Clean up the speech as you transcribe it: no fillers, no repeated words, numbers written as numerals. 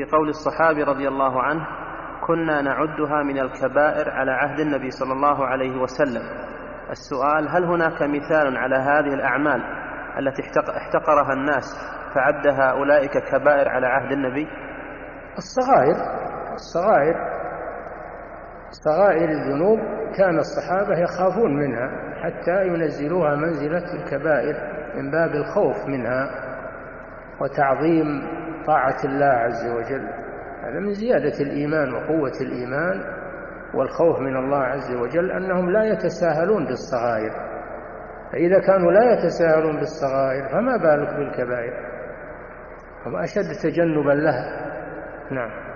قول الصحابي رضي الله عنه: كنا نعدها من الكبائر على عهد النبي صلى الله عليه وسلم. السؤال: هل هناك مثال على هذه الأعمال التي احتقرها الناس فعدها أولئك كبائر على عهد النبي؟ صغائر الذنوب كان الصحابة يخافون منها حتى ينزلوها منزلة الكبائر من باب الخوف منها وتعظيم طاعة الله عز وجل. هذا من زيادة الإيمان وقوة الإيمان والخوف من الله عز وجل أنهم لا يتساهلون بالصغائر، فإذا كانوا لا يتساهلون بالصغائر فما بالك بالكبائر، هم أشد تجنبا لها. نعم.